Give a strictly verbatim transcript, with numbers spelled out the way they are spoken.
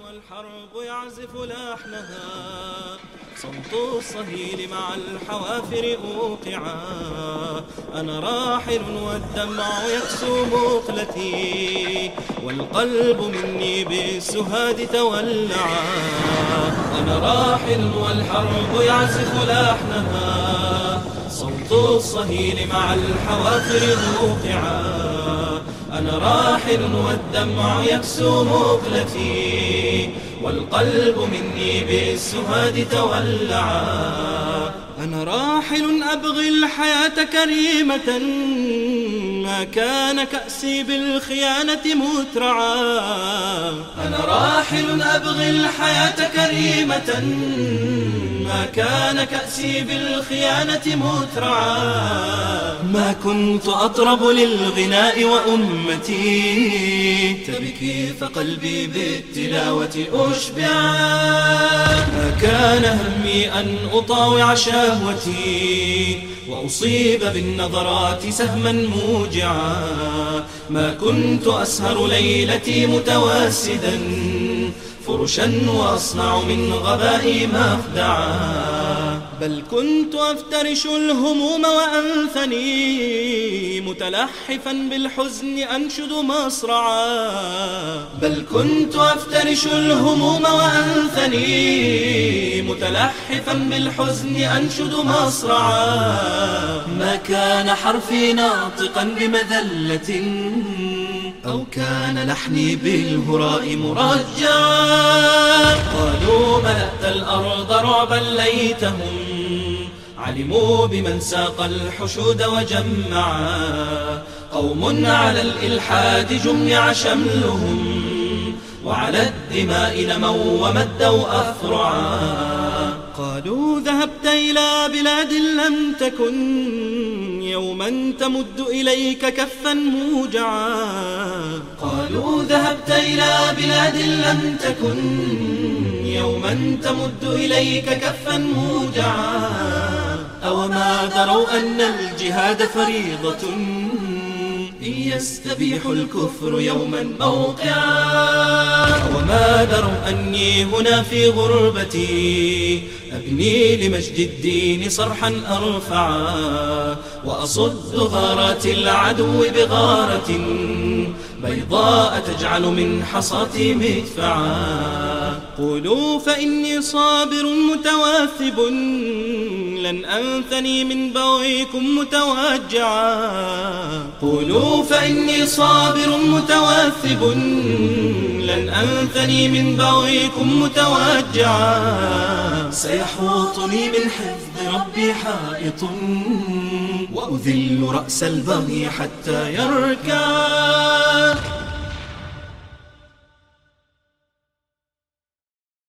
والحرب يعزف لحنها، صوت الصهيل مع الحوافر أوقعا. أنا راحل والدمع يكسو مقلتي، والقلب مني بالسهاد تولعا. أنا راحل والحرب يعزف لحنها، صوت الصهيل مع الحوافر أوقعا. أنا راحل والدمع يكسو مقلتي، والقلب مني بالسهاد تولعا. أنا راحل أبغي الحياة كريمة، ما كان كأسي بالخيانة مترعا. أنا راحل أبغي الحياة كريمة، ما كان كأسي بالخيانة مترعا. ما كنت أطرب للغناء وأمتي تبكي فقلبي بالتلاوة أشبعا. ما كان همي أن أطاوع شهوتي وأصيب بالنظرات سهما موجعا. ما كنت أسهر ليلتي متواسدا فرشا وأصنع من غبائي مخدعا. بل كنت أفترش الهموم وأنثني متلحفا بالحزن أنشد مصرعا. بل كنت أفترش الهموم وأنثني متلحفا بالحزن أنشد مصرعا. ما كان حرفي ناطقا بمذلة أو كان لحني بالهراء مرجعا. قالوا ملأت الأرض رعبا ليتهم علموا بمن ساق الحشود وجمعا. قوم على الإلحاد جمع شملهم، وعلى الدماء نموا ومدوا أفرعا. قالوا ذهبت إلى بلاد لم تكن يوما تمد إليك كفا موجعا. قالوا ذهبت إلى بلاد لم تكن يوما تمد إليك كفا موجعا. أوما دروا أن الجهاد فريضة إن يستبيح الكفر يوما موقعا. وما دروا أني هنا في غربتي أبني لمجد الدين صرحا أرفعا. وأصد غارات العدو بغارة بيضاء تجعل من حصاتي مدفعا. قولوا فإني صابر متواثب لن أنثني من بغيكم متوجعا. قولوا فإني صابر متواثب لن أنثني من بغيكم متوجعا. سيحوطني من حفظ ربي حائط وأذل رأس البغي حتى يركع.